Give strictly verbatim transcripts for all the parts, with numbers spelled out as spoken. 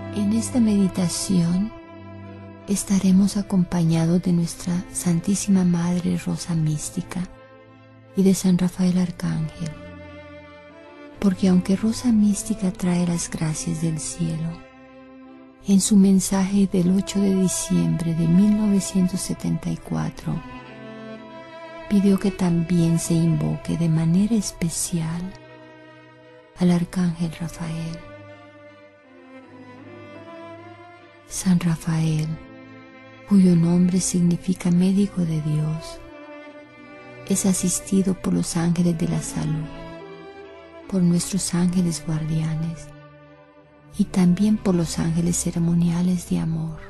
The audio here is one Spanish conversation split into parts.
En esta meditación estaremos acompañados de nuestra Santísima Madre Rosa Mística y de San Rafael Arcángel, porque aunque Rosa Mística trae las gracias del cielo, en su mensaje del ocho de diciembre de mil novecientos setenta y cuatro, pidió que también se invoque de manera especial al Arcángel Rafael. San Rafael, cuyo nombre significa médico de Dios, es asistido por los ángeles de la salud, por nuestros ángeles guardianes y también por los ángeles ceremoniales de amor.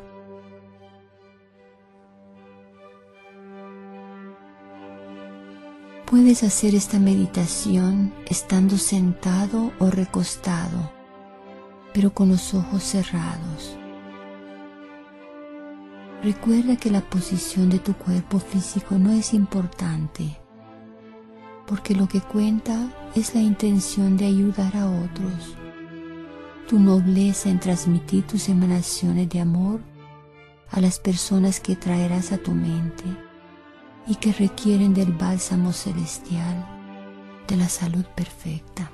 Puedes hacer esta meditación estando sentado o recostado, pero con los ojos cerrados. Recuerda que la posición de tu cuerpo físico no es importante, porque lo que cuenta es la intención de ayudar a otros, tu nobleza en transmitir tus emanaciones de amor a las personas que traerás a tu mente y que requieren del bálsamo celestial, de la salud perfecta.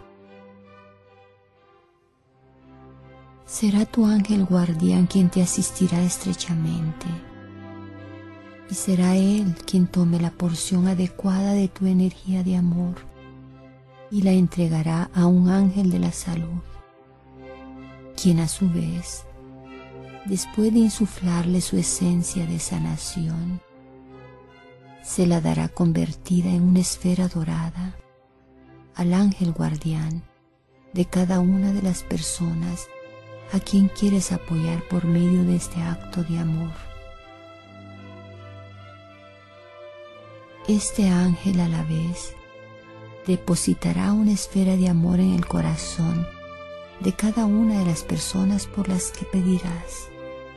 Será tu ángel guardián quien te asistirá estrechamente, y será él quien tome la porción adecuada de tu energía de amor y la entregará a un ángel de la salud, quien a su vez, después de insuflarle su esencia de sanación, se la dará convertida en una esfera dorada al ángel guardián de cada una de las personas a quien quieres apoyar por medio de este acto de amor. Este ángel a la vez depositará una esfera de amor en el corazón de cada una de las personas por las que pedirás.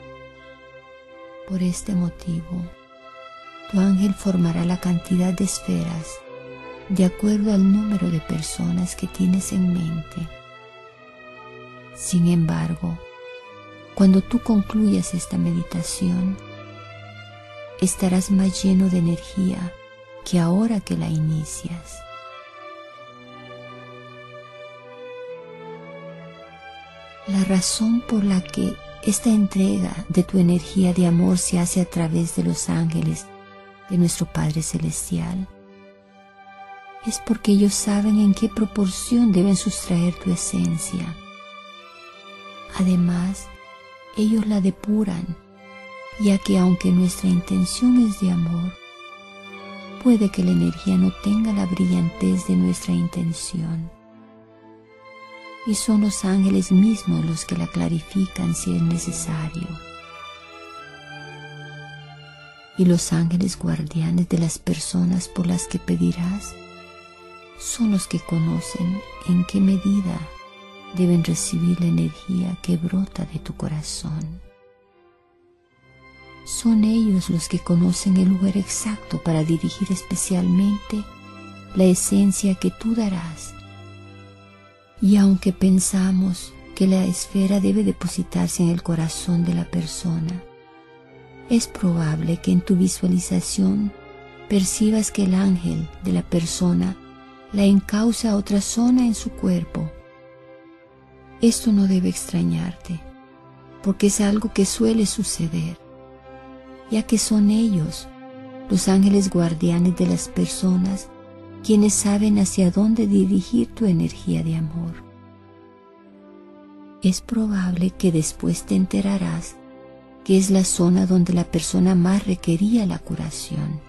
Por este motivo, tu ángel formará la cantidad de esferas de acuerdo al número de personas que tienes en mente. Sin embargo, cuando tú concluyas esta meditación, estarás más lleno de energía que ahora que la inicias. La razón por la que esta entrega de tu energía de amor se hace a través de los ángeles de nuestro Padre Celestial es porque ellos saben en qué proporción deben sustraer tu esencia. Además, ellos la depuran, ya que aunque nuestra intención es de amor, puede que la energía no tenga la brillantez de nuestra intención. Y son los ángeles mismos los que la clarifican si es necesario. Y los ángeles guardianes de las personas por las que pedirás son los que conocen en qué medida deben recibir la energía que brota de tu corazón. Son ellos los que conocen el lugar exacto para dirigir especialmente la esencia que tú darás. Y aunque pensamos que la esfera debe depositarse en el corazón de la persona, es probable que en tu visualización percibas que el ángel de la persona la encausa a otra zona en su cuerpo. Esto no debe extrañarte, porque es algo que suele suceder, ya que son ellos, los ángeles guardianes de las personas, quienes saben hacia dónde dirigir tu energía de amor. Es probable que después te enterarás que es la zona donde la persona más requería la curación.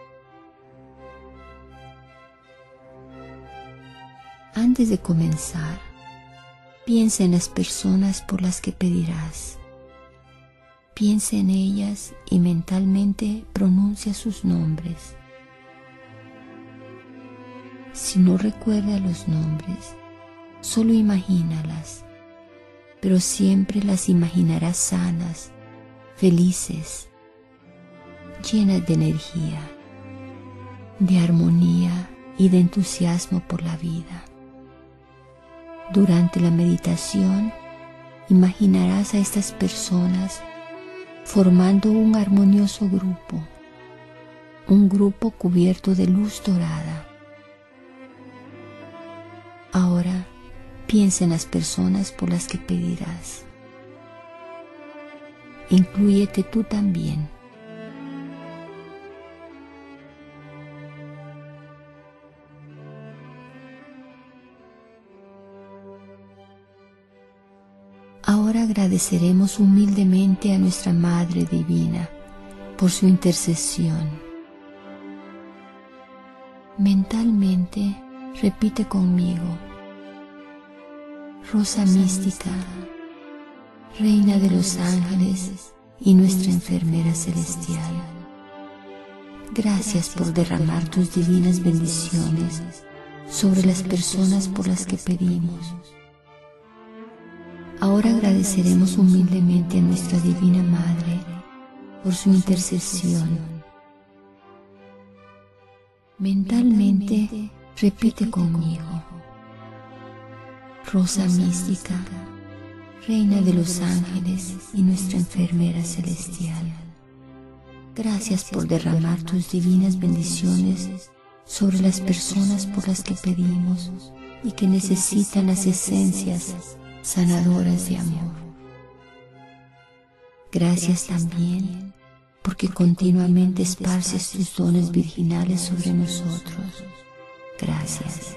Antes de comenzar, piensa en las personas por las que pedirás. Piensa en ellas y mentalmente pronuncia sus nombres. Si no recuerda los nombres, solo imagínalas, pero siempre las imaginarás sanas, felices, llenas de energía, de armonía y de entusiasmo por la vida. Durante la meditación, imaginarás a estas personas formando un armonioso grupo, un grupo cubierto de luz dorada. Ahora piensa en las personas por las que pedirás. Inclúyete tú también. Ahora agradeceremos humildemente a nuestra Madre Divina por su intercesión. Mentalmente repite conmigo: Rosa mística, Reina de los ángeles y nuestra enfermera celestial, gracias por derramar tus divinas bendiciones sobre las personas por las que pedimos. Ahora agradeceremos humildemente a nuestra Divina Madre por su intercesión. Mentalmente repite conmigo: Rosa mística, Reina de los ángeles y nuestra enfermera celestial, gracias por derramar tus divinas bendiciones sobre las personas por las que pedimos y que necesitan las esencias sanadoras de amor. Gracias también porque continuamente esparces tus dones virginales sobre nosotros. Gracias.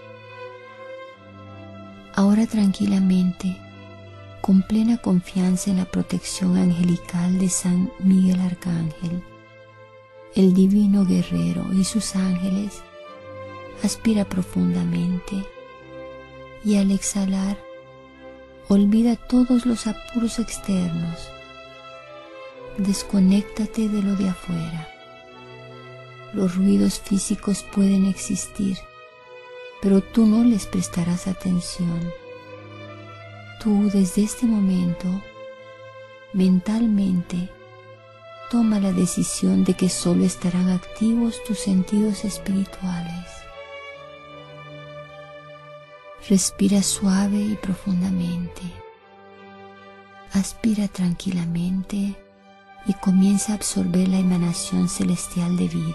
Ahora tranquilamente, con plena confianza en la protección angelical de San Miguel Arcángel, el divino guerrero y sus ángeles, aspira profundamente y al exhalar, olvida todos los apuros externos. Desconéctate de lo de afuera. Los ruidos físicos pueden existir, pero tú no les prestarás atención. Tú desde este momento, mentalmente, toma la decisión de que solo estarán activos tus sentidos espirituales. Respira suave y profundamente. Aspira tranquilamente y comienza a absorber la emanación celestial de vida.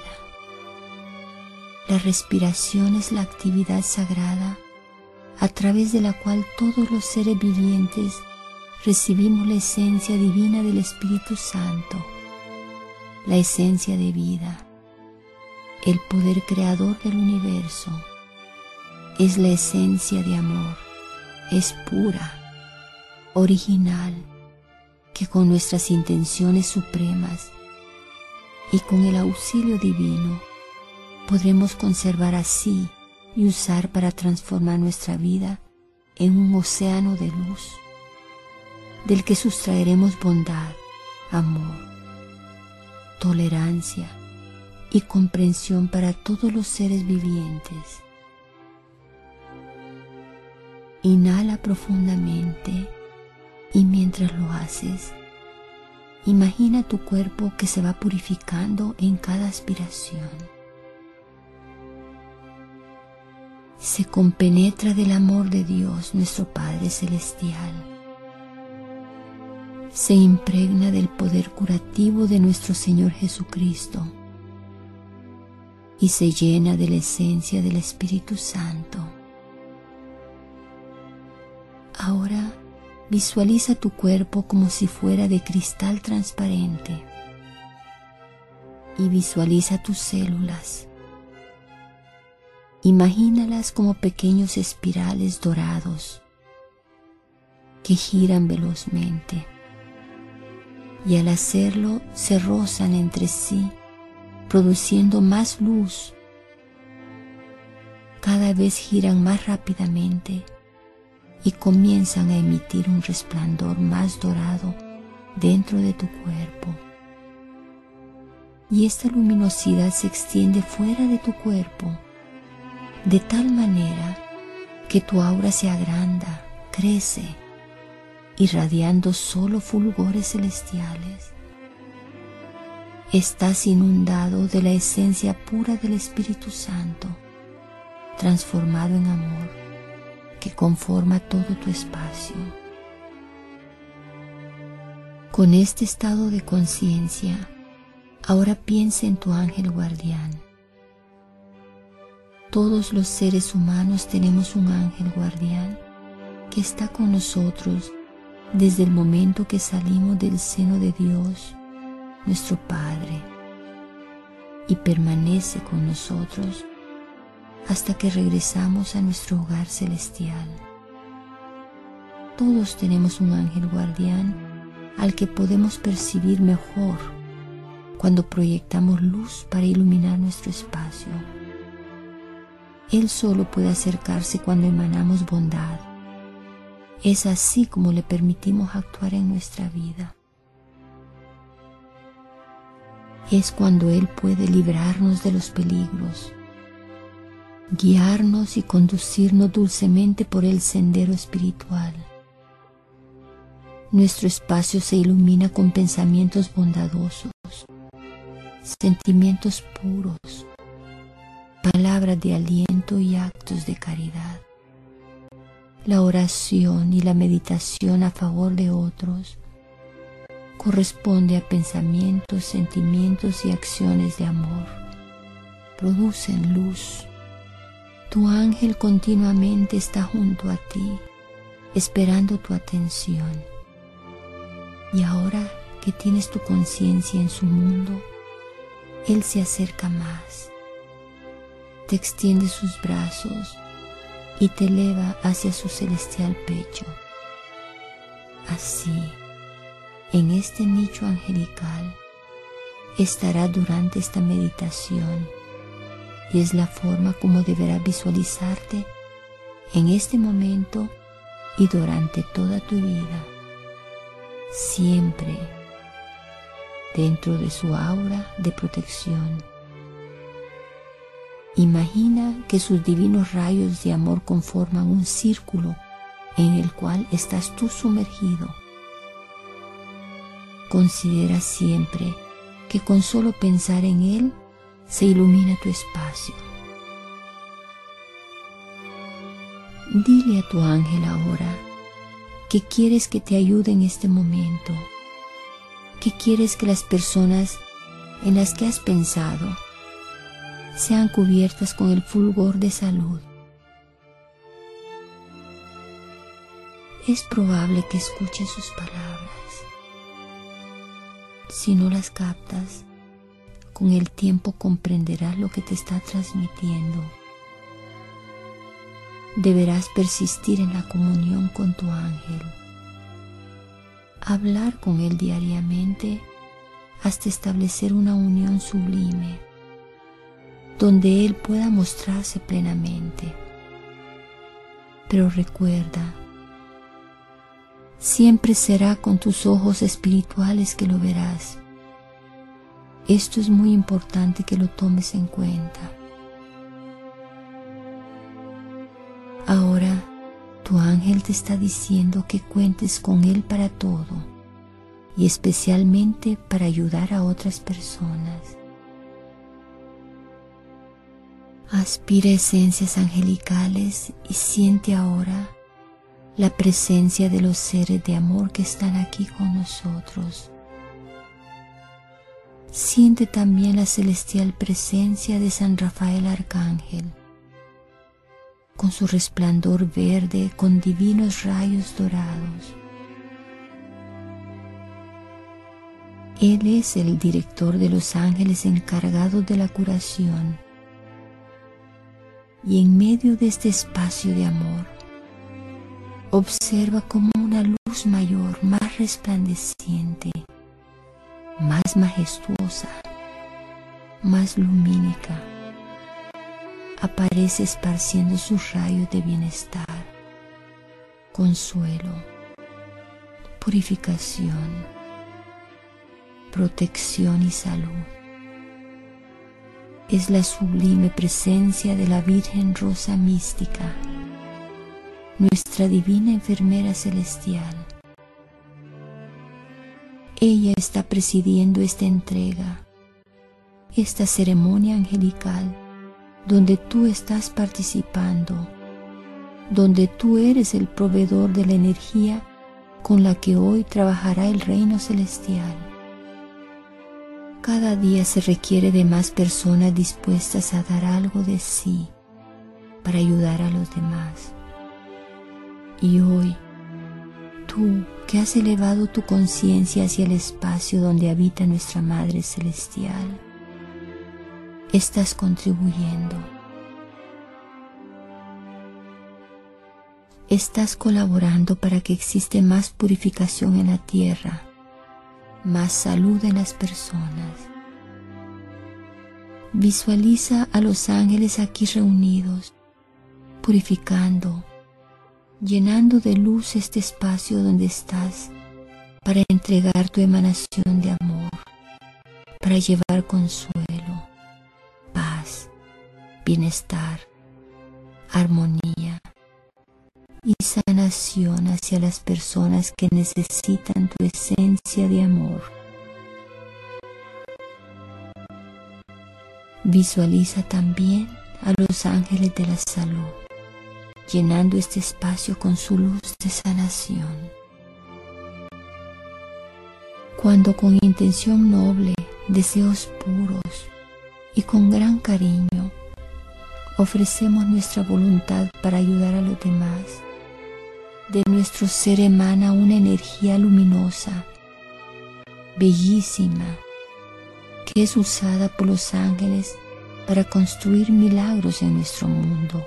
La respiración es la actividad sagrada a través de la cual todos los seres vivientes recibimos la esencia divina del Espíritu Santo, la esencia de vida, el poder creador del universo. Es la esencia de amor, es pura, original, que con nuestras intenciones supremas y con el auxilio divino podremos conservar así y usar para transformar nuestra vida en un océano de luz, del que sustraeremos bondad, amor, tolerancia y comprensión para todos los seres vivientes. Inhala profundamente y mientras lo haces, imagina tu cuerpo que se va purificando en cada aspiración. Se compenetra del amor de Dios, nuestro Padre Celestial. Se impregna del poder curativo de nuestro Señor Jesucristo y se llena de la esencia del Espíritu Santo. Ahora visualiza tu cuerpo como si fuera de cristal transparente y visualiza tus células. Imagínalas como pequeños espirales dorados que giran velozmente y al hacerlo se rozan entre sí, produciendo más luz. Cada vez giran más rápidamente y comienzan a emitir un resplandor más dorado dentro de tu cuerpo. Y esta luminosidad se extiende fuera de tu cuerpo, de tal manera que tu aura se agranda, crece, irradiando solo fulgores celestiales. Estás inundado de la esencia pura del Espíritu Santo, transformado en amor, que conforma todo tu espacio. Con este estado de conciencia, ahora piensa en tu ángel guardián. Todos los seres humanos tenemos un ángel guardián que está con nosotros desde el momento que salimos del seno de Dios, nuestro Padre, y permanece con nosotros hasta que regresamos a nuestro hogar celestial. Todos tenemos un ángel guardián al que podemos percibir mejor cuando proyectamos luz para iluminar nuestro espacio. Él solo puede acercarse cuando emanamos bondad. Es así como le permitimos actuar en nuestra vida. Es cuando Él puede librarnos de los peligros, guiarnos y conducirnos dulcemente por el sendero espiritual. Nuestro espacio se ilumina con pensamientos bondadosos, sentimientos puros, palabras de aliento y actos de caridad. La oración y la meditación a favor de otros corresponde a pensamientos, sentimientos y acciones de amor. Producen luz. Tu ángel continuamente está junto a ti, esperando tu atención. Y ahora que tienes tu conciencia en su mundo, Él se acerca más, te extiende sus brazos y te eleva hacia su celestial pecho. Así, en este nicho angelical, estará durante esta meditación, y es la forma como deberás visualizarte en este momento y durante toda tu vida, siempre dentro de su aura de protección. Imagina que sus divinos rayos de amor conforman un círculo en el cual estás tú sumergido. Considera siempre que con solo pensar en Él se ilumina tu espacio. Dile a tu ángel ahora que quieres que te ayude en este momento, que quieres que las personas en las que has pensado sean cubiertas con el fulgor de salud. Es probable que escuches sus palabras. Si no las captas, con el tiempo comprenderás lo que te está transmitiendo. Deberás persistir en la comunión con tu ángel. Hablar con él diariamente hasta establecer una unión sublime, donde él pueda mostrarse plenamente. Pero recuerda, siempre será con tus ojos espirituales que lo verás. Esto es muy importante que lo tomes en cuenta. Ahora, tu ángel te está diciendo que cuentes con él para todo, y especialmente para ayudar a otras personas. Aspira esencias angelicales y siente ahora la presencia de los seres de amor que están aquí con nosotros. Siente también la celestial presencia de San Rafael Arcángel, con su resplandor verde con divinos rayos dorados. Él es el director de los ángeles encargados de la curación, y en medio de este espacio de amor, observa como una luz mayor, más resplandeciente, más majestuosa, más lumínica, aparece esparciendo sus rayos de bienestar, consuelo, purificación, protección y salud. Es la sublime presencia de la Virgen Rosa Mística, nuestra divina enfermera celestial. Ella está presidiendo esta entrega, esta ceremonia angelical, donde tú estás participando, donde tú eres el proveedor de la energía con la que hoy trabajará el reino celestial. Cada día se requiere de más personas dispuestas a dar algo de sí para ayudar a los demás. Y hoy, tú que has elevado tu conciencia hacia el espacio donde habita nuestra Madre Celestial, estás contribuyendo. Estás colaborando para que exista más purificación en la tierra, más salud en las personas. Visualiza a los ángeles aquí reunidos, purificando, llenando de luz este espacio donde estás para entregar tu emanación de amor, para llevar consuelo, paz, bienestar, armonía y sanación hacia las personas que necesitan tu esencia de amor. Visualiza también a los ángeles de la salud, llenando este espacio con su luz de sanación. Cuando con intención noble, deseos puros y con gran cariño ofrecemos nuestra voluntad para ayudar a los demás, de nuestro ser emana una energía luminosa, bellísima, que es usada por los ángeles para construir milagros en nuestro mundo.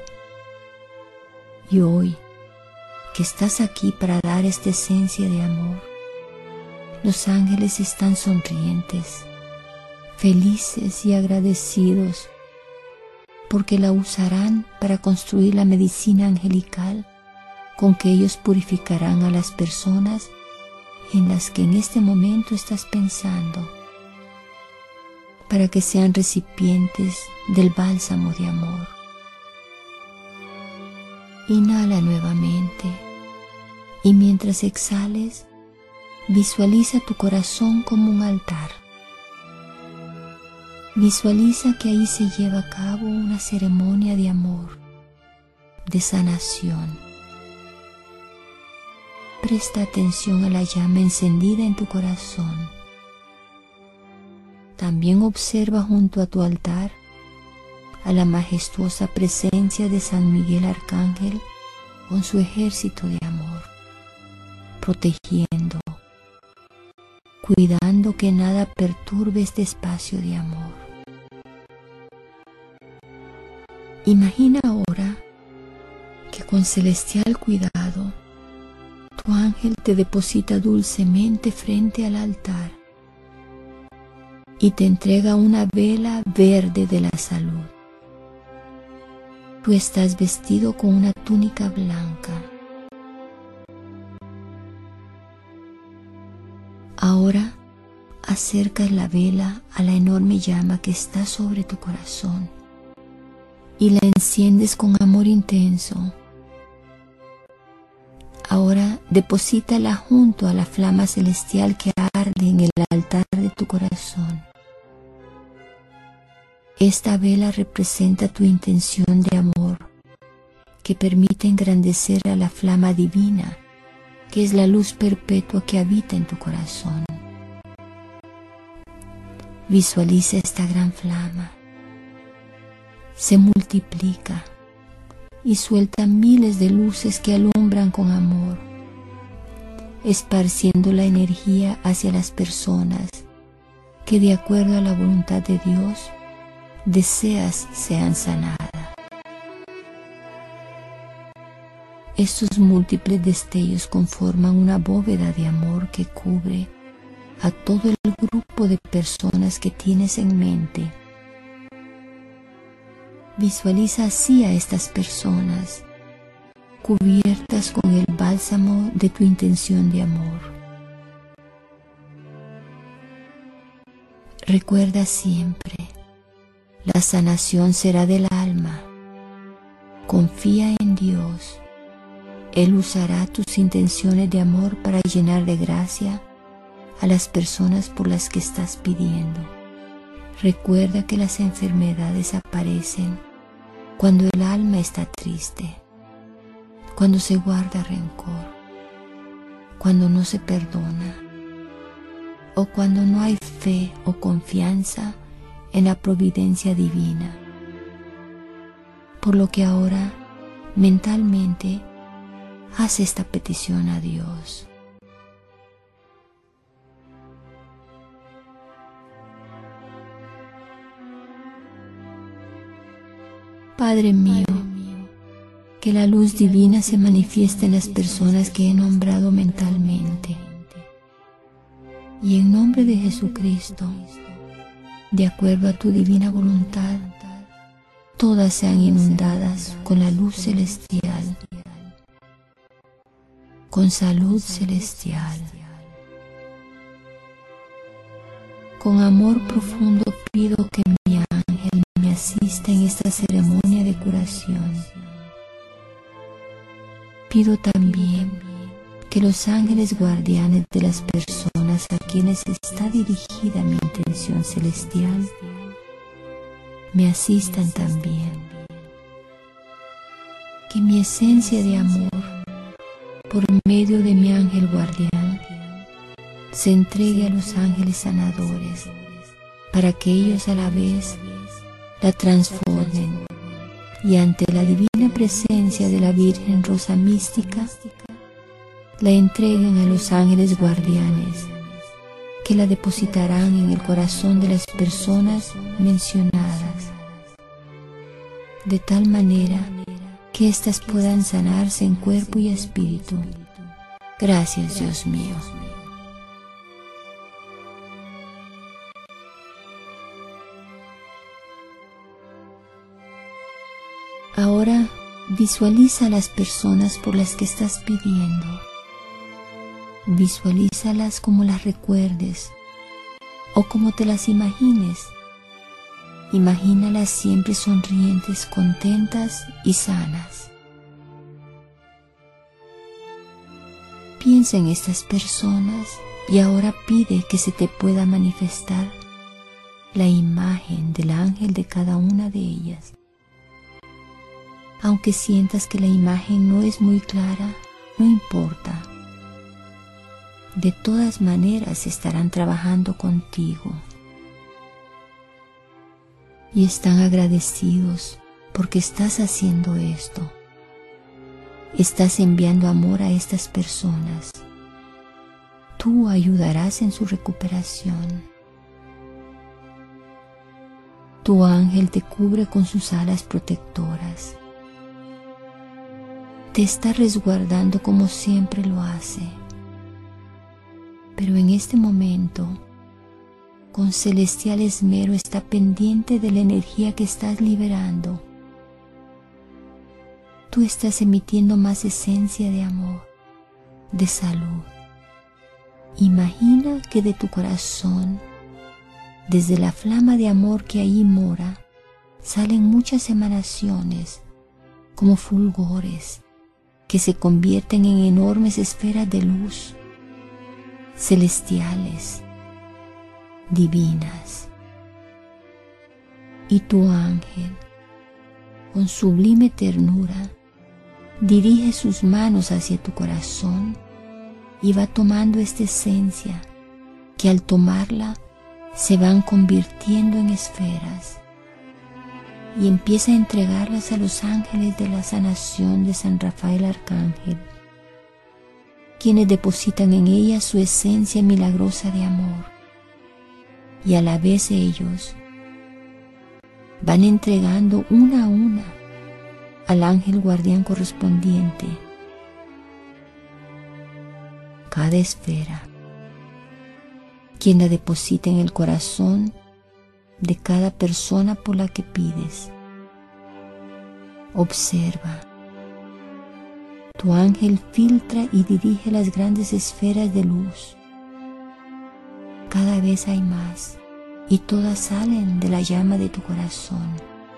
Y hoy, que estás aquí para dar esta esencia de amor, los ángeles están sonrientes, felices y agradecidos, porque la usarán para construir la medicina angelical con que ellos purificarán a las personas en las que en este momento estás pensando, para que sean recipientes del bálsamo de amor. Inhala nuevamente y mientras exhales, visualiza tu corazón como un altar. Visualiza que ahí se lleva a cabo una ceremonia de amor, de sanación. Presta atención a la llama encendida en tu corazón. También observa junto a tu altar a la majestuosa presencia de San Miguel Arcángel con su ejército de amor, protegiendo, cuidando que nada perturbe este espacio de amor. Imagina ahora que con celestial cuidado tu ángel te deposita dulcemente frente al altar y te entrega una vela verde de la salud. Tú estás vestido con una túnica blanca. Ahora acercas la vela a la enorme llama que está sobre tu corazón y la enciendes con amor intenso. Ahora deposítala junto a la flama celestial que arde en el altar de tu corazón. Esta vela representa tu intención de amor, que permite engrandecer a la flama divina, que es la luz perpetua que habita en tu corazón. Visualiza esta gran flama. Se multiplica y suelta miles de luces que alumbran con amor, esparciendo la energía hacia las personas que, de acuerdo a la voluntad de Dios, deseas sean sanadas. Estos múltiples destellos conforman una bóveda de amor que cubre a todo el grupo de personas que tienes en mente. Visualiza así a estas personas, cubiertas con el bálsamo de tu intención de amor. Recuerda siempre, la sanación será del alma. Confía en Dios. Él usará tus intenciones de amor para llenar de gracia a las personas por las que estás pidiendo. Recuerda que las enfermedades aparecen cuando el alma está triste, cuando se guarda rencor. cuando no se perdona o cuando no hay fe o confianza en la providencia divina. Por lo que ahora, mentalmente, haz esta petición a Dios. Padre mío, que la luz divina se manifieste en las personas que he nombrado mentalmente. Y en nombre de Jesucristo, de acuerdo a tu divina voluntad, todas sean inundadas con la luz celestial, con salud celestial. Con amor profundo pido que mi ángel me asista en esta ceremonia de curación. Pido también que los ángeles guardianes de las personas a quienes está dirigida mi intención celestial me asistan también. Que mi esencia de amor, por medio de mi ángel guardián, se entregue a los ángeles sanadores, para que ellos a la vez la transformen y ante la divina presencia de la Virgen Rosa Mística, la entreguen a los ángeles guardianes, que la depositarán en el corazón de las personas mencionadas, de tal manera que éstas puedan sanarse en cuerpo y espíritu. Gracias, Dios mío. Ahora visualiza a las personas por las que estás pidiendo. Visualízalas como las recuerdes o como te las imagines. Imagínalas siempre sonrientes, contentas y sanas. Piensa en estas personas y ahora pide que se te pueda manifestar la imagen del ángel de cada una de ellas. Aunque sientas que la imagen no es muy clara, no importa. De todas maneras estarán trabajando contigo y están agradecidos porque estás haciendo esto. Estás enviando amor a estas personas. Tú ayudarás en su recuperación. Tu ángel te cubre con sus alas protectoras. Te está resguardando como siempre lo hace. Pero en este momento, con celestial esmero está pendiente de la energía que estás liberando. Tú estás emitiendo más esencia de amor, de salud. Imagina que de tu corazón, desde la flama de amor que ahí mora, salen muchas emanaciones, como fulgores, que se convierten en enormes esferas de luz, celestiales, divinas. Y tu ángel, con sublime ternura, dirige sus manos hacia tu corazón y va tomando esta esencia que al tomarla se van convirtiendo en esferas, y empieza a entregarlas a los ángeles de la sanación de San Rafael Arcángel, quienes depositan en ellas su esencia milagrosa de amor, y a la vez ellos van entregando una a una al ángel guardián correspondiente cada esfera, quien la deposita en el corazón de cada persona por la que pides. Observa. Tu ángel filtra y dirige las grandes esferas de luz. Cada vez hay más y todas salen de la llama de tu corazón.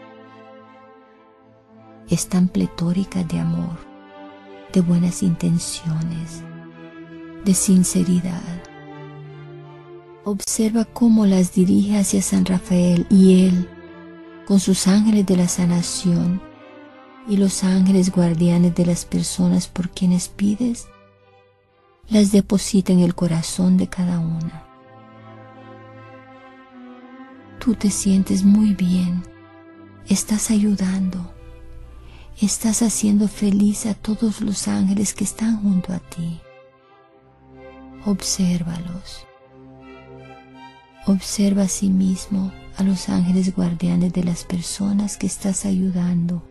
Están pletóricas de amor, de buenas intenciones, de sinceridad. Observa cómo las dirige hacia San Rafael y él, con sus ángeles de la sanación y los ángeles guardianes de las personas por quienes pides, las deposita en el corazón de cada una. Tú te sientes muy bien, estás ayudando, estás haciendo feliz a todos los ángeles que están junto a ti. Obsérvalos. Observa a sí mismo a los ángeles guardianes de las personas que estás ayudando.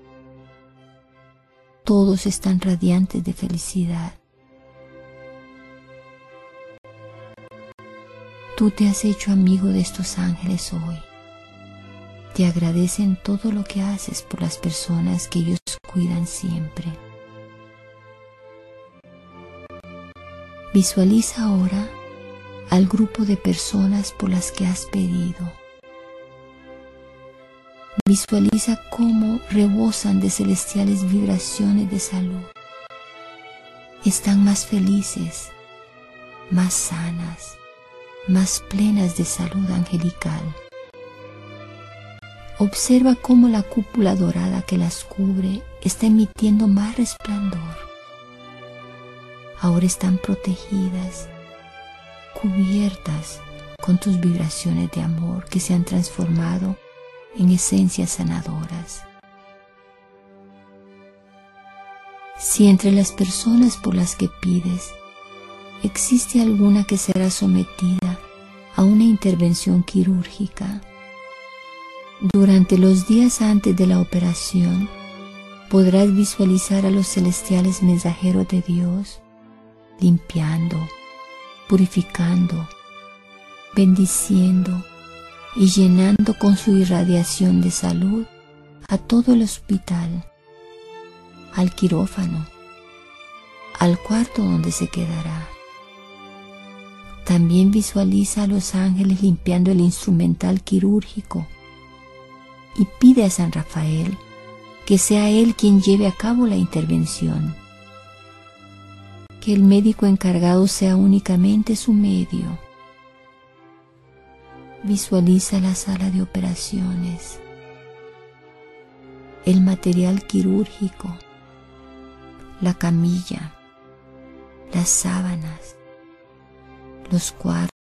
Todos están radiantes de felicidad. Tú te has hecho amigo de estos ángeles hoy. Te agradecen todo lo que haces por las personas que ellos cuidan siempre. Visualiza ahora al grupo de personas por las que has pedido. Visualiza cómo rebosan de celestiales vibraciones de salud. Están más felices, más sanas, más plenas de salud angelical. Observa cómo la cúpula dorada que las cubre está emitiendo más resplandor. Ahora están protegidas, cubiertas con tus vibraciones de amor que se han transformado en esencias sanadoras. Si entre las personas por las que pides existe alguna que será sometida a una intervención quirúrgica, durante los días antes de la operación podrás visualizar a los celestiales mensajeros de Dios limpiando, purificando, bendiciendo y llenando con su irradiación de salud a todo el hospital, al quirófano, al cuarto donde se quedará. También visualiza a los ángeles limpiando el instrumental quirúrgico y pide a San Rafael que sea él quien lleve a cabo la intervención, que el médico encargado sea únicamente su medio. Visualiza la sala de operaciones, el material quirúrgico, la camilla, las sábanas, los cuartos,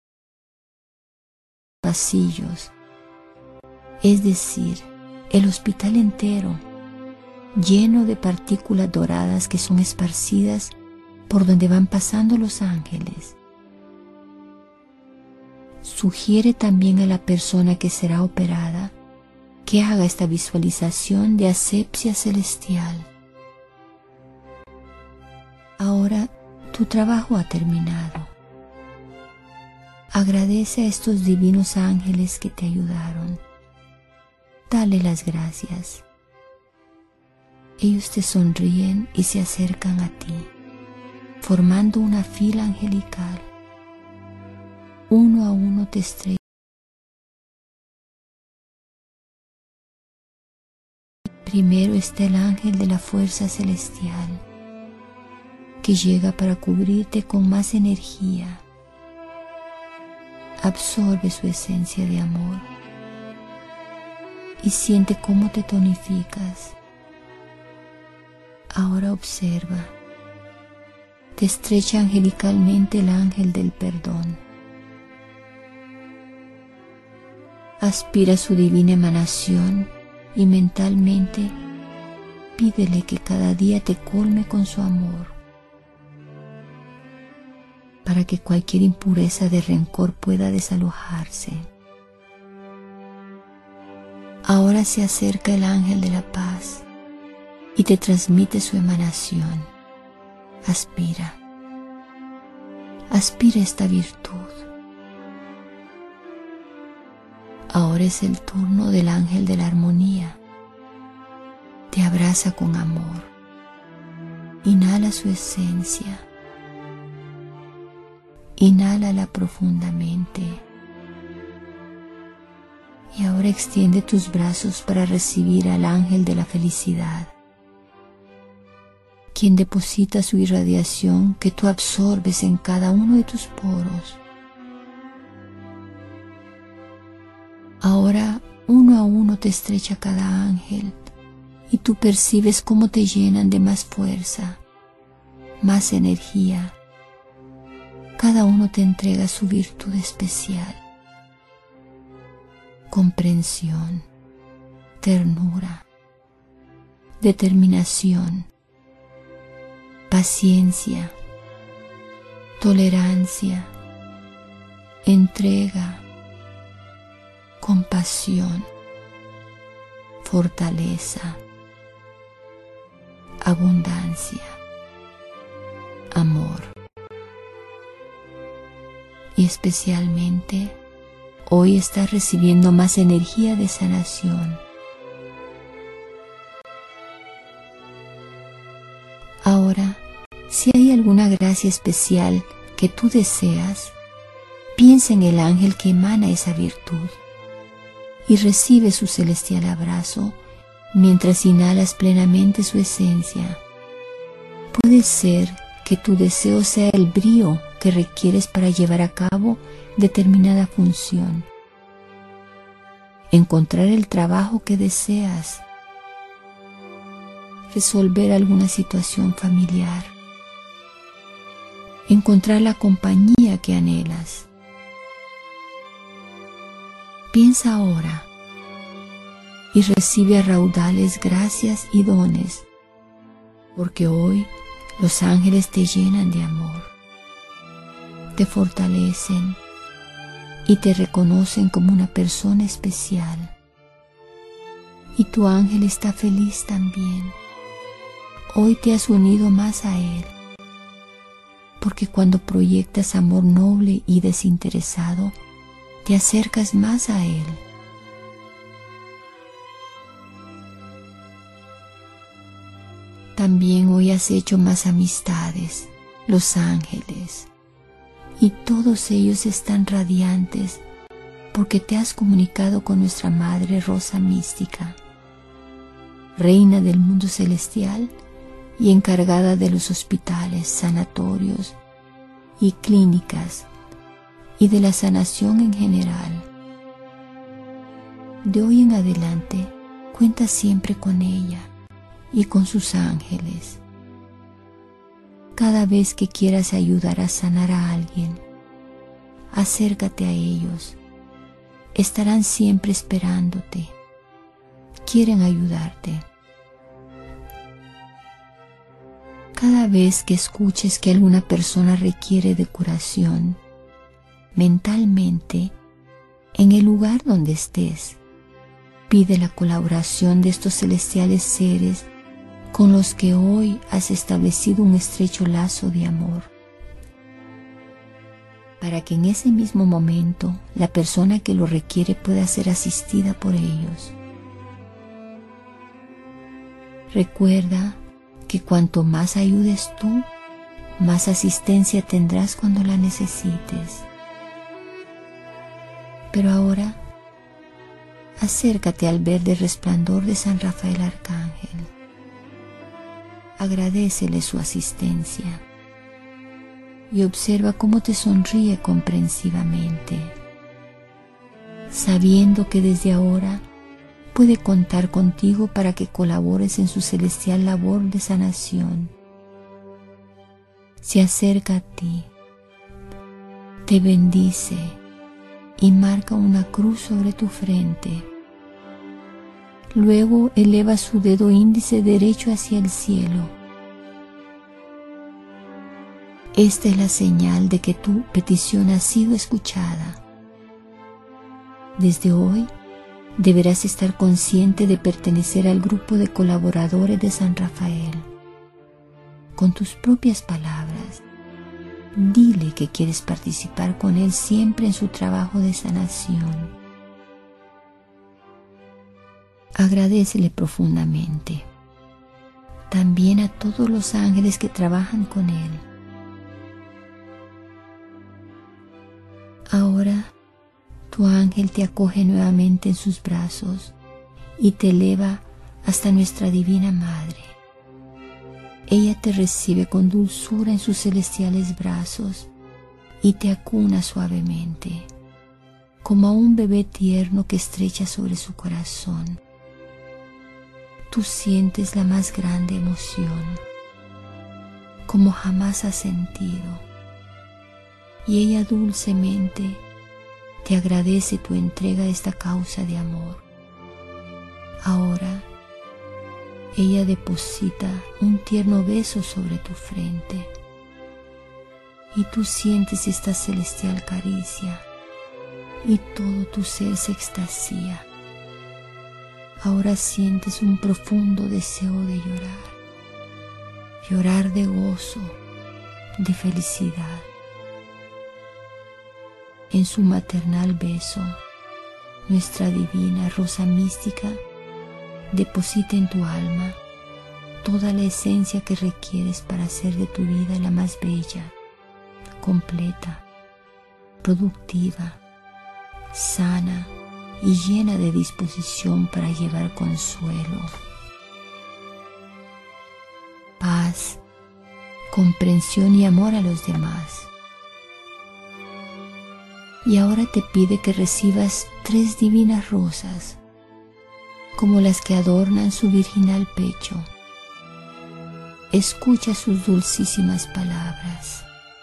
pasillos, es decir, el hospital entero, lleno de partículas doradas que son esparcidas por donde van pasando los ángeles. Sugiere también a la persona que será operada que haga esta visualización de asepsia celestial. Ahora tu trabajo ha terminado. Agradece a estos divinos ángeles que te ayudaron. Dale las gracias. Ellos te sonríen y se acercan a ti, formando una fila angelical. Uno a uno te estrechan. Primero está el ángel de la fuerza celestial, que llega para cubrirte con más energía. Absorbe su esencia de amor y siente cómo te tonificas. Ahora observa. Te estrecha angelicalmente el ángel del perdón. Aspira su divina emanación y mentalmente pídele que cada día te colme con su amor, para que cualquier impureza de rencor pueda desalojarse. Ahora se acerca el ángel de la paz y te transmite su emanación. Aspira. Aspira esta virtud. Ahora es el turno del ángel de la armonía. Te abraza con amor. Inhala su esencia. Inhálala profundamente. Y ahora extiende tus brazos para recibir al ángel de la felicidad, quien deposita su irradiación que tú absorbes en cada uno de tus poros. Ahora uno a uno te estrecha cada ángel y tú percibes cómo te llenan de más fuerza, más energía, cada uno te entrega su virtud especial: comprensión, ternura, determinación, paciencia, tolerancia, entrega, compasión, fortaleza, abundancia, amor. Y especialmente hoy estás recibiendo más energía de sanación. Ahora, si hay alguna gracia especial que tú deseas, piensa en el ángel que emana esa virtud y recibe su celestial abrazo mientras inhalas plenamente su esencia. Puede ser que tu deseo sea el brío que requieres para llevar a cabo determinada función, encontrar el trabajo que deseas, resolver alguna situación familiar, encontrar la compañía que anhelas. Piensa ahora y recibe a raudales gracias y dones, porque hoy los ángeles te llenan de amor, te fortalecen y te reconocen como una persona especial. Y tu ángel está feliz también. Hoy te has unido más a él, porque cuando proyectas amor noble y desinteresado, te acercas más a él. También hoy has hecho más amistades, los ángeles, y todos ellos están radiantes porque te has comunicado con nuestra Madre Rosa Mística, Reina del mundo celestial y encargada de los hospitales, sanatorios y clínicas y de la sanación en general. De hoy en adelante, cuenta siempre con ella y con sus ángeles. Cada vez que quieras ayudar a sanar a alguien, acércate a ellos. Estarán siempre esperándote. Quieren ayudarte. Cada vez que escuches que alguna persona requiere de curación, mentalmente, en el lugar donde estés, pide la colaboración de estos celestiales seres con los que hoy has establecido un estrecho lazo de amor, para que en ese mismo momento la persona que lo requiere pueda ser asistida por ellos. Recuerda que cuanto más ayudes tú, más asistencia tendrás cuando la necesites. Pero ahora, acércate al verde resplandor de San Rafael Arcángel. Agradécele su asistencia y observa cómo te sonríe comprensivamente, sabiendo que desde ahora puede contar contigo para que colabores en su celestial labor de sanación. Se acerca a ti, te bendice y marca una cruz sobre tu frente. Luego eleva su dedo índice derecho hacia el cielo. Esta es la señal de que tu petición ha sido escuchada. Desde hoy deberás estar consciente de pertenecer al grupo de colaboradores de San Rafael. Con tus propias palabras, dile que quieres participar con él siempre en su trabajo de sanación. Agradécele profundamente, también a todos los ángeles que trabajan con él. Ahora, tu ángel te acoge nuevamente en sus brazos y te eleva hasta nuestra Divina Madre. Ella te recibe con dulzura en sus celestiales brazos y te acuna suavemente, como a un bebé tierno que estrecha sobre su corazón. Tú sientes la más grande emoción, como jamás has sentido. y ella dulcemente te agradece tu entrega a esta causa de amor. Ahora, ella deposita un tierno beso sobre tu frente y tú sientes esta celestial caricia y todo tu ser se extasía. Ahora sientes un profundo deseo de llorar, llorar de gozo, de felicidad. En su maternal beso, nuestra divina rosa mística deposita en tu alma toda la esencia que requieres para hacer de tu vida la más bella, completa, productiva, sana y llena de disposición para llevar consuelo, paz, comprensión y amor a los demás. Y ahora te pide que recibas tres divinas rosas, como las que adornan su virginal pecho. Escucha sus dulcísimas palabras.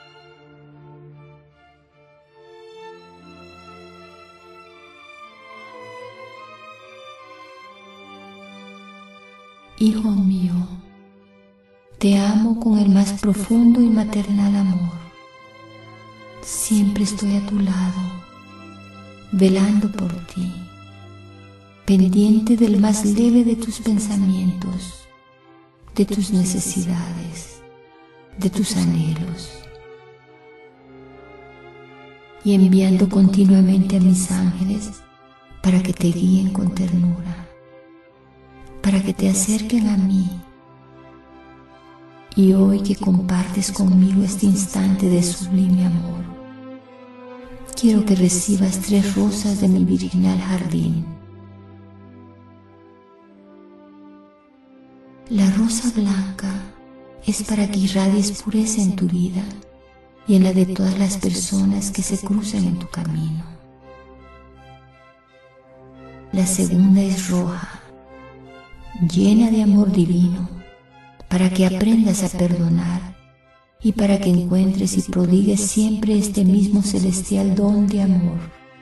Hijo mío, te amo con el más profundo y maternal amor. Siempre estoy a tu lado, velando por ti, pendiente del más leve de tus pensamientos, de tus necesidades, de tus anhelos, y enviando continuamente a mis ángeles para que te guíen con ternura, para que te acerquen a mí. Y hoy que compartes conmigo este instante de sublime amor, quiero que recibas tres rosas de mi virginal jardín. La rosa blanca es para que irradies pureza en tu vida y en la de todas las personas que se cruzan en tu camino. La segunda es roja, llena de amor divino, para que aprendas a perdonar y para que encuentres y prodigues siempre este mismo celestial don de amor.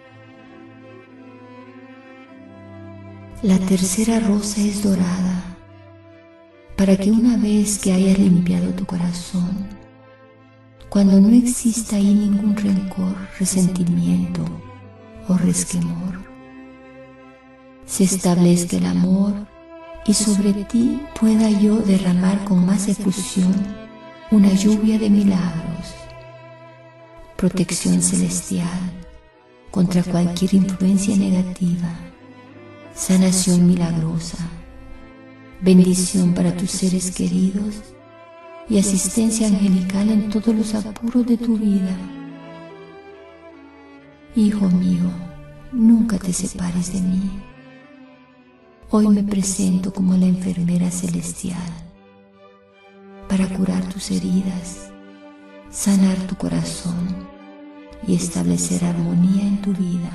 La tercera rosa es dorada, para que una vez que hayas limpiado tu corazón, cuando no exista ahí ningún rencor, resentimiento o resquemor, se establezca el amor y sobre ti pueda yo derramar con más efusión una lluvia de milagros, protección celestial contra cualquier influencia negativa, sanación milagrosa, bendición para tus seres queridos y asistencia angelical en todos los apuros de tu vida. Hijo mío, nunca te separes de mí. Hoy me presento como la enfermera celestial para curar tus heridas, sanar tu corazón y establecer armonía en tu vida.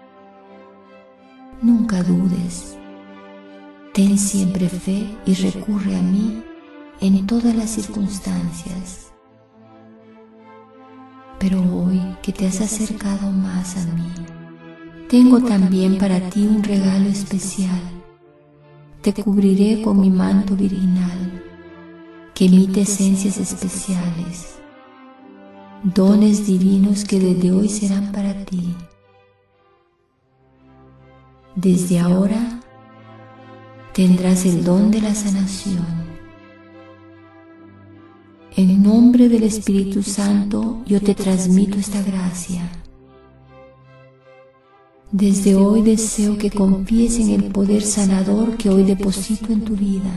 Nunca dudes, ten siempre fe y recurre a mí en todas las circunstancias. Pero hoy que te has acercado más a mí, tengo también para ti un regalo especial. Te cubriré con mi manto virginal, que emite esencias especiales, dones divinos que desde hoy serán para ti. Desde ahora tendrás el don de la sanación. En nombre del Espíritu Santo yo te transmito esta gracia. Desde hoy deseo que confíes en el poder sanador que hoy deposito en tu vida.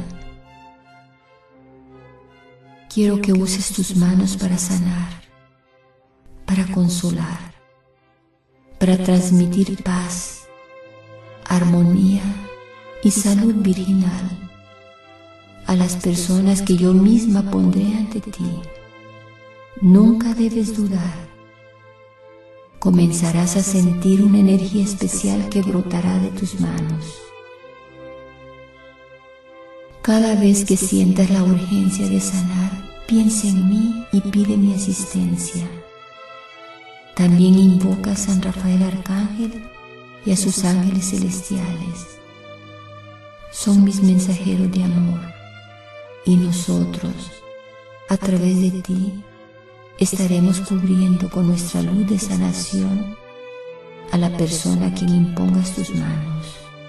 Quiero que uses tus manos para sanar, para consolar, para transmitir paz, armonía y salud virginal a las personas que yo misma pondré ante ti. Nunca debes dudar. Comenzarás a sentir una energía especial que brotará de tus manos. Cada vez que sientas la urgencia de sanar, piensa en mí y pide mi asistencia. También invoca a San Rafael Arcángel y a sus ángeles celestiales. Son mis mensajeros de amor, y nosotros, a través de ti, estaremos cubriendo con nuestra luz de sanación a la persona a quien impongas tus manos.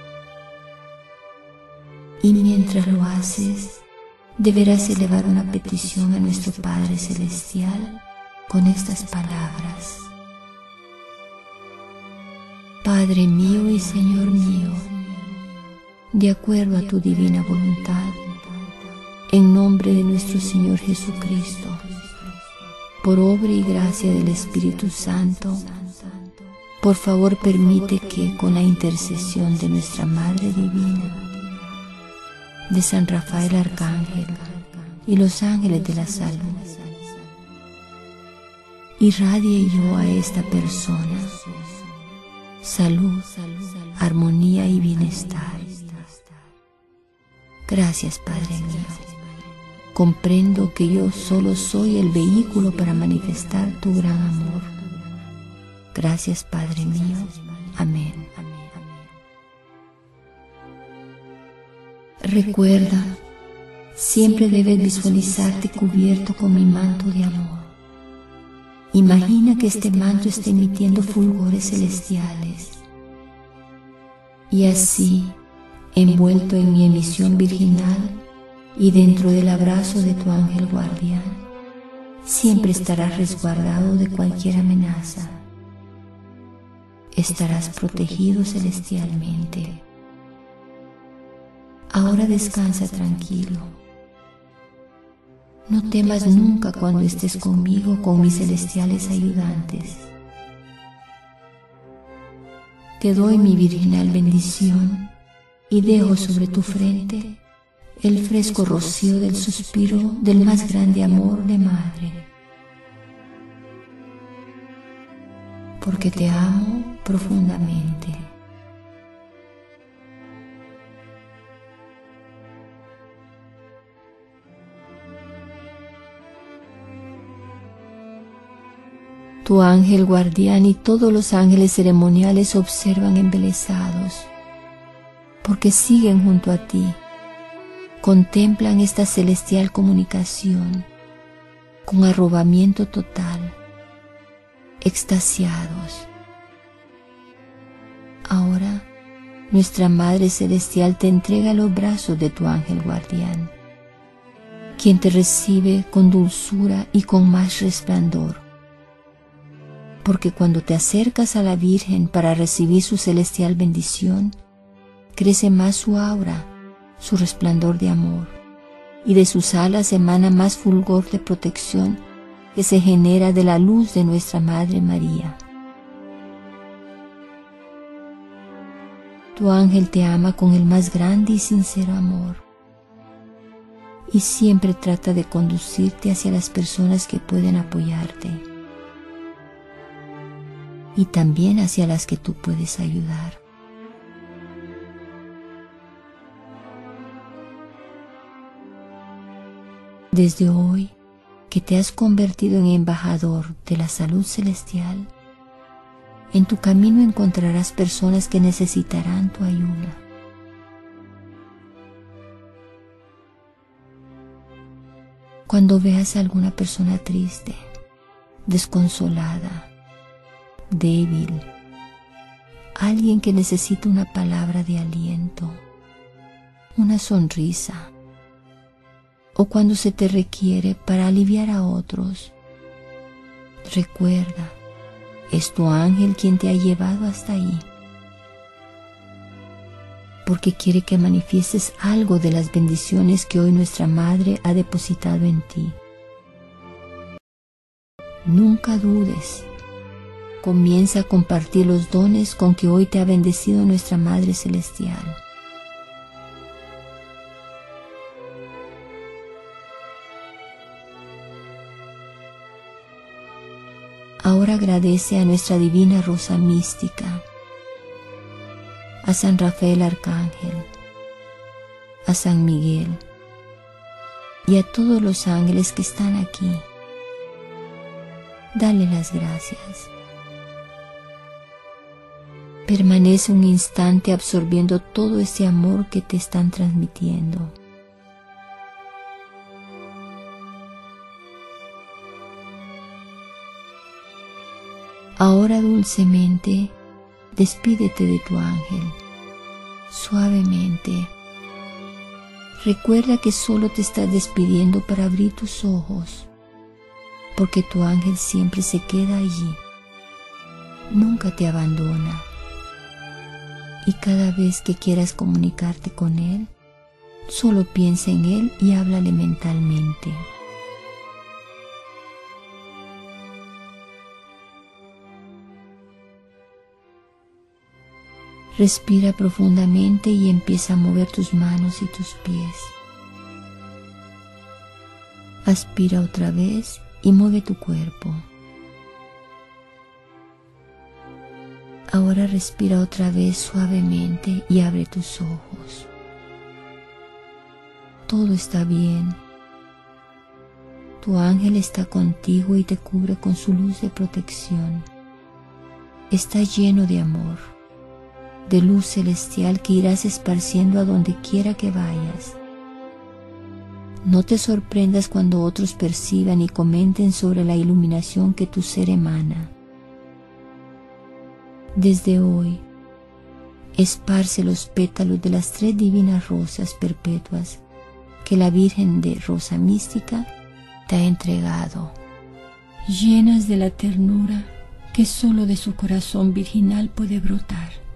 Y mientras lo haces, deberás elevar una petición a nuestro Padre Celestial con estas palabras: Padre mío y Señor mío, de acuerdo a tu divina voluntad, en nombre de nuestro Señor Jesucristo, por obra y gracia del Espíritu Santo, por favor permite que, con la intercesión de nuestra Madre Divina, de San Rafael Arcángel y los ángeles de la salud, irradie yo a esta persona salud, armonía y bienestar. Gracias, Padre mío. Comprendo que yo solo soy el vehículo para manifestar tu gran amor. Gracias, Padre mío. Amén. Recuerda, siempre debes visualizarte cubierto con mi manto de amor. Imagina que este manto está emitiendo fulgores celestiales. Y así, envuelto en mi emisión virginal y dentro del abrazo de tu ángel guardián, siempre estarás resguardado de cualquier amenaza. Estarás protegido celestialmente. Ahora descansa tranquilo. No temas nunca cuando estés conmigo con mis celestiales ayudantes. Te doy mi virginal bendición y dejo sobre tu frente el fresco rocío del suspiro del más grande amor de madre. Porque te amo profundamente. Tu ángel guardián y todos los ángeles ceremoniales observan embelesados, porque siguen junto a ti, contemplan esta celestial comunicación con arrobamiento total, extasiados. Ahora, nuestra Madre Celestial te entrega los brazos de tu ángel guardián, quien te recibe con dulzura y con más resplandor. Porque cuando te acercas a la Virgen para recibir su celestial bendición, crece más su aura, su resplandor de amor, y de sus alas emana más fulgor de protección que se genera de la luz de nuestra Madre María. Tu ángel te ama con el más grande y sincero amor, y siempre trata de conducirte hacia las personas que pueden apoyarte, y también hacia las que tú puedes ayudar. Desde hoy que te has convertido en embajador de la salud celestial, en tu camino encontrarás personas que necesitarán tu ayuda. Cuando veas a alguna persona triste, desconsolada, débil, alguien que necesita una palabra de aliento, una sonrisa, o cuando se te requiere para aliviar a otros, recuerda, es tu ángel quien te ha llevado hasta ahí, porque quiere que manifiestes algo de las bendiciones que hoy nuestra Madre ha depositado en ti. Nunca dudes. Comienza a compartir los dones con que hoy te ha bendecido nuestra Madre Celestial. Ahora agradece a nuestra divina rosa mística, a San Rafael Arcángel, a San Miguel y a todos los ángeles que están aquí. Dale las gracias. Permanece un instante absorbiendo todo ese amor que te están transmitiendo. Ahora dulcemente despídete de tu ángel, suavemente. Recuerda que solo te estás despidiendo para abrir tus ojos, porque tu ángel siempre se queda allí, nunca te abandona. Y cada vez que quieras comunicarte con él, solo piensa en él y háblale mentalmente. Respira profundamente y empieza a mover tus manos y tus pies. Aspira otra vez y mueve tu cuerpo. Ahora respira otra vez suavemente y abre tus ojos. Todo está bien. Tu ángel está contigo y te cubre con su luz de protección. Está lleno de amor, de luz celestial que irás esparciendo a donde quiera que vayas. No te sorprendas cuando otros perciban y comenten sobre la iluminación que tu ser emana. Desde hoy, esparce los pétalos de las tres divinas rosas perpetuas que la Virgen de Rosa Mística te ha entregado, llenas de la ternura que solo de su corazón virginal puede brotar.